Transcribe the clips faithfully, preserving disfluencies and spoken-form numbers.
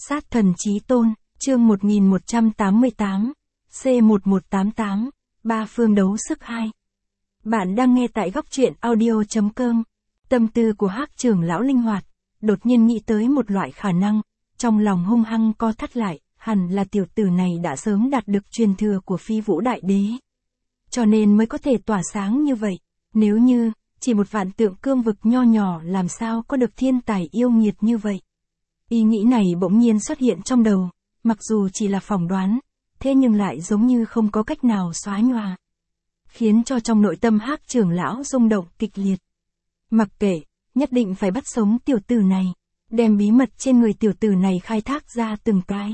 Sát thần chí tôn, chương một nghìn một trăm tám mươi tám, C một một tám tám, ba phương đấu sức hai. Bạn đang nghe tại góc truyện audio chấm com. Tâm tư của Hắc trưởng lão linh hoạt, đột nhiên nghĩ tới một loại khả năng, trong lòng hung hăng co thắt lại, hẳn là tiểu tử này đã sớm đạt được truyền thừa của Phi Vũ Đại Đế. Cho nên mới có thể tỏa sáng như vậy, nếu như, chỉ một vạn tượng cương vực nho nhỏ làm sao có được thiên tài yêu nghiệt như vậy. Ý nghĩ này bỗng nhiên xuất hiện trong đầu, mặc dù chỉ là phỏng đoán, thế nhưng lại giống như không có cách nào xóa nhòa. Khiến cho trong nội tâm Hắc trưởng lão rung động kịch liệt. Mặc kệ, nhất định phải bắt sống tiểu tử này, đem bí mật trên người tiểu tử này khai thác ra từng cái.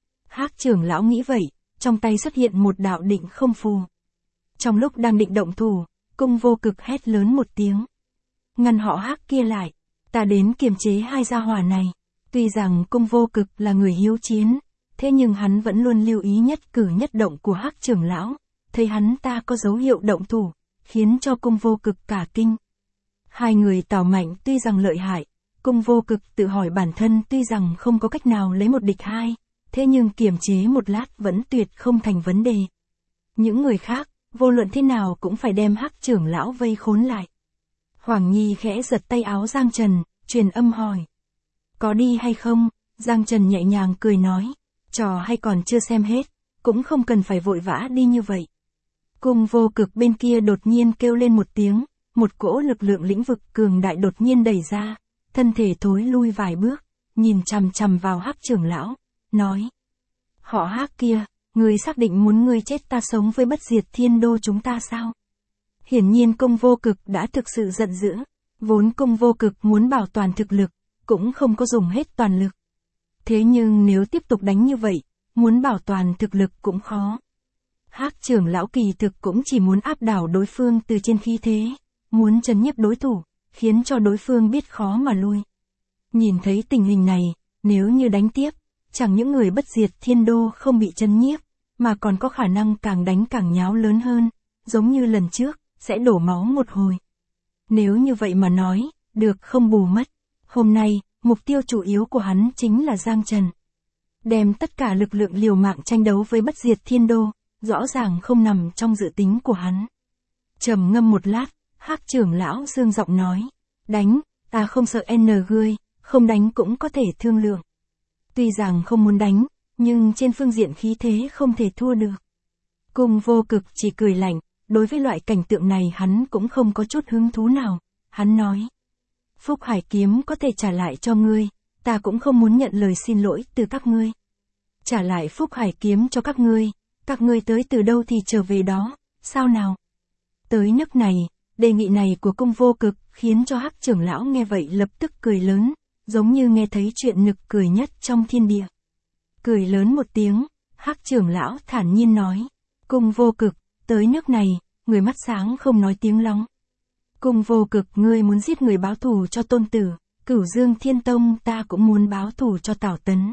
Hắc trưởng lão nghĩ vậy, trong tay xuất hiện một đạo định không phù. Trong lúc đang định động thủ, Cung Vô Cực hét lớn một tiếng. Ngăn họ Hắc kia lại, ta đến kiềm chế hai gia hỏa này. Tuy rằng Cung Vô Cực là người hiếu chiến, thế nhưng hắn vẫn luôn lưu ý nhất cử nhất động của Hắc trưởng lão, thấy hắn ta có dấu hiệu động thủ, khiến cho Cung Vô Cực cả kinh. Hai người tào mạnh tuy rằng lợi hại, Cung Vô Cực tự hỏi bản thân tuy rằng không có cách nào lấy một địch hai, thế nhưng kiềm chế một lát vẫn tuyệt không thành vấn đề. Những người khác, vô luận thế nào cũng phải đem Hắc trưởng lão vây khốn lại. Hoàng Nhi khẽ giật tay áo Giang Trần, truyền âm hỏi. Có đi hay không? Giang Trần nhẹ nhàng cười nói. Trò hay còn chưa xem hết, cũng không cần phải vội vã đi như vậy. Cung Vô Cực bên kia đột nhiên kêu lên một tiếng, một cỗ lực lượng lĩnh vực cường đại đột nhiên đẩy ra, thân thể thối lui vài bước, nhìn chằm chằm vào Hắc trưởng lão, nói. Họ Hắc kia, ngươi xác định muốn ngươi chết ta sống với Bất Diệt Thiên Đô chúng ta sao? Hiển nhiên Cung Vô Cực đã thực sự giận dữ, vốn Cung Vô Cực muốn bảo toàn thực lực, cũng không có dùng hết toàn lực. Thế nhưng nếu tiếp tục đánh như vậy, muốn bảo toàn thực lực cũng khó. Hắc trưởng lão kỳ thực cũng chỉ muốn áp đảo đối phương từ trên khí thế, muốn trấn nhiếp đối thủ, khiến cho đối phương biết khó mà lui. Nhìn thấy tình hình này, nếu như đánh tiếp, chẳng những người Bất Diệt Thiên Đô không bị trấn nhiếp, mà còn có khả năng càng đánh càng nháo lớn hơn, giống như lần trước, sẽ đổ máu một hồi. Nếu như vậy mà nói, được không bù mất. Hôm nay, mục tiêu chủ yếu của hắn chính là Giang Trần. Đem tất cả lực lượng liều mạng tranh đấu với Bất Diệt Thiên Đô, rõ ràng không nằm trong dự tính của hắn. Trầm ngâm một lát, Hắc trưởng lão dương giọng nói. Đánh, ta không sợ n ngươi, không đánh cũng có thể thương lượng. Tuy rằng không muốn đánh, nhưng trên phương diện khí thế không thể thua được. Cung Vô Cực chỉ cười lạnh, đối với loại cảnh tượng này hắn cũng không có chút hứng thú nào. Hắn nói. Phúc Hải kiếm có thể trả lại cho ngươi, ta cũng không muốn nhận lời xin lỗi từ các ngươi. Trả lại Phúc Hải kiếm cho các ngươi, các ngươi tới từ đâu thì trở về đó, sao nào? Tới nước này, đề nghị này của Cung Vô Cực khiến cho Hắc trưởng lão nghe vậy lập tức cười lớn, giống như nghe thấy chuyện nực cười nhất trong thiên địa. Cười lớn một tiếng, Hắc trưởng lão thản nhiên nói, Cung Vô Cực, tới nước này, người mắt sáng không nói tiếng lóng. Cung Vô Cực, ngươi muốn giết người báo thù cho tôn tử, Cửu Dương Thiên Tông ta cũng muốn báo thù cho Tào Tấn.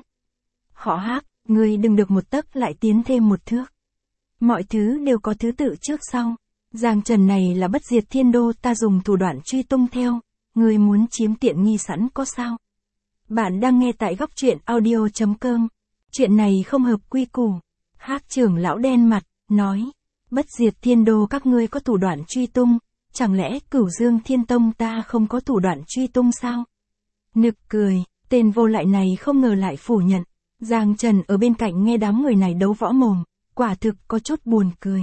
Họ Hắc, ngươi đừng được một tấc lại tiến thêm một thước. Mọi thứ đều có thứ tự trước sau. Giang Trần này là Bất Diệt Thiên Đô ta dùng thủ đoạn truy tung theo, ngươi muốn chiếm tiện nghi sẵn có sao? Bạn đang nghe tại góc truyện audio chấm com. Chuyện này không hợp quy củ. Hắc trưởng lão đen mặt, nói. Bất Diệt Thiên Đô các ngươi có thủ đoạn truy tung, chẳng lẽ Cửu Dương Thiên Tông ta không có thủ đoạn truy tung sao? Nực cười, tên vô lại này không ngờ lại phủ nhận. Giang Trần ở bên cạnh nghe đám người này đấu võ mồm, quả thực có chút buồn cười.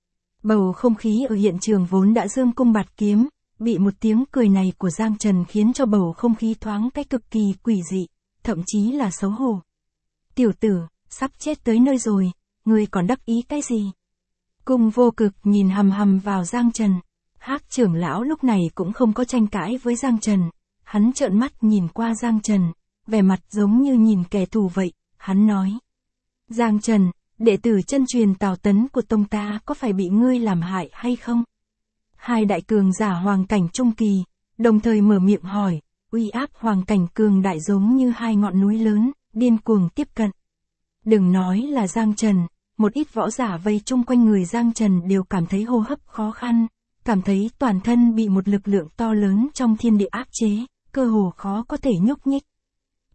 Bầu không khí ở hiện trường vốn đã dương cung bạt kiếm, bị một tiếng cười này của Giang Trần khiến cho bầu không khí thoáng cái cực kỳ quỷ dị, thậm chí là xấu hổ. Tiểu tử, sắp chết tới nơi rồi, ngươi còn đắc ý cái gì? Cung Vô Cực nhìn hằm hằm vào Giang Trần. Hắc trưởng lão lúc này cũng không có tranh cãi với Giang Trần, hắn trợn mắt nhìn qua Giang Trần, vẻ mặt giống như nhìn kẻ thù vậy, hắn nói. Giang Trần, đệ tử chân truyền Tào Tấn của tông ta có phải bị ngươi làm hại hay không? Hai đại cường giả hoàng cảnh trung kỳ, đồng thời mở miệng hỏi, uy áp hoàng cảnh cường đại giống như hai ngọn núi lớn, điên cuồng tiếp cận. Đừng nói là Giang Trần, một ít võ giả vây chung quanh người Giang Trần đều cảm thấy hô hấp khó khăn, cảm thấy toàn thân bị một lực lượng to lớn trong thiên địa áp chế, cơ hồ khó có thể nhúc nhích.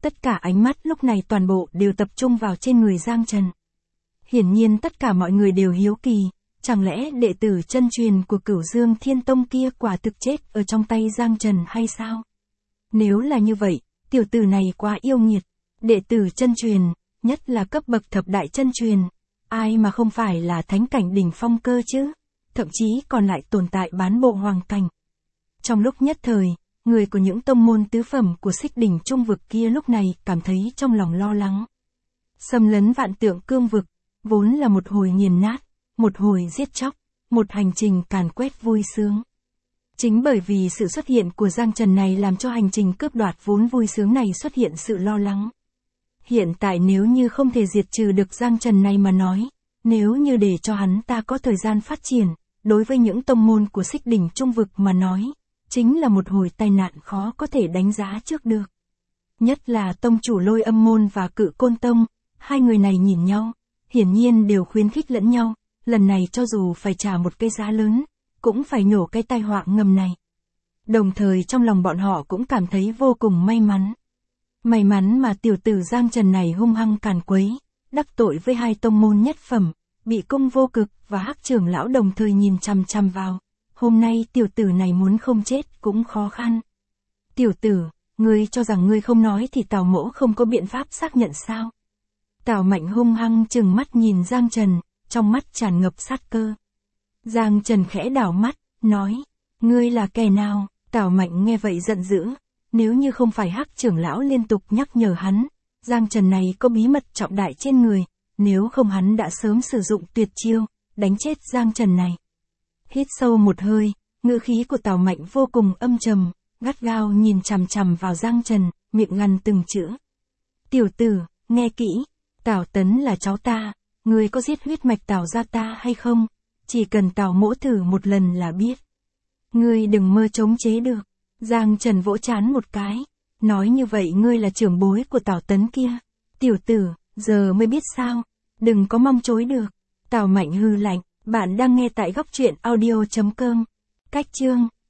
Tất cả ánh mắt lúc này toàn bộ đều tập trung vào trên người Giang Trần. Hiển nhiên tất cả mọi người đều hiếu kỳ, chẳng lẽ đệ tử chân truyền của Cửu Dương Thiên Tông kia quả thực chết ở trong tay Giang Trần hay sao? Nếu là như vậy, tiểu tử này quá yêu nghiệt. Đệ tử chân truyền, nhất là cấp bậc thập đại chân truyền, ai mà không phải là thánh cảnh đỉnh phong cơ chứ, thậm chí còn lại tồn tại bán bộ hoàng cảnh. Trong lúc nhất thời, người của những tông môn tứ phẩm của Xích Đỉnh Trung vực kia lúc này cảm thấy trong lòng lo lắng. Xâm lấn Vạn Tượng Cương vực, vốn là một hồi nghiền nát, một hồi giết chóc, một hành trình càn quét vui sướng. Chính bởi vì sự xuất hiện của Giang Trần này làm cho hành trình cướp đoạt vốn vui sướng này xuất hiện sự lo lắng. Hiện tại nếu như không thể diệt trừ được Giang Trần này mà nói, nếu như để cho hắn ta có thời gian phát triển, đối với những tông môn của Xích Đỉnh Trung vực mà nói, chính là một hồi tai nạn khó có thể đánh giá trước được. Nhất là tông chủ Lôi Âm môn và Cự Côn tông, hai người này nhìn nhau, hiển nhiên đều khuyến khích lẫn nhau, lần này cho dù phải trả một cái giá lớn, cũng phải nhổ cái tai họa ngầm này. Đồng thời trong lòng bọn họ cũng cảm thấy vô cùng may mắn. May mắn mà tiểu tử Giang Trần này hung hăng càn quấy, đắc tội với hai tông môn nhất phẩm, bị Cung Vô Cực và Hắc trưởng lão đồng thời nhìn chằm chằm vào. Hôm nay tiểu tử này muốn không chết cũng khó khăn. Tiểu tử, ngươi cho rằng ngươi không nói thì Tào Mỗ không có biện pháp xác nhận sao? Tào Mạnh hung hăng trừng mắt nhìn Giang Trần, trong mắt tràn ngập sát cơ. Giang Trần khẽ đảo mắt, nói, ngươi là kẻ nào? Tào Mạnh nghe vậy giận dữ, nếu như không phải Hắc trưởng lão liên tục nhắc nhở hắn, Giang Trần này có bí mật trọng đại trên người, nếu không hắn đã sớm sử dụng tuyệt chiêu, đánh chết Giang Trần này. Hít sâu một hơi, ngữ khí của Tào Mạnh vô cùng âm trầm, gắt gao nhìn chằm chằm vào Giang Trần, miệng ngăn từng chữ. Tiểu tử, nghe kỹ, Tào Tấn là cháu ta, ngươi có giết huyết mạch Tào gia ta hay không? Chỉ cần Tào Mỗ thử một lần là biết. Ngươi đừng mơ chống chế được. Giang Trần vỗ trán một cái, nói như vậy ngươi là trưởng bối của Tào Tấn kia. Tiểu tử, giờ mới biết sao, đừng có mong chối được. Tào Mạnh hư lạnh, bạn đang nghe tại góc truyện audio chấm com. Cách chương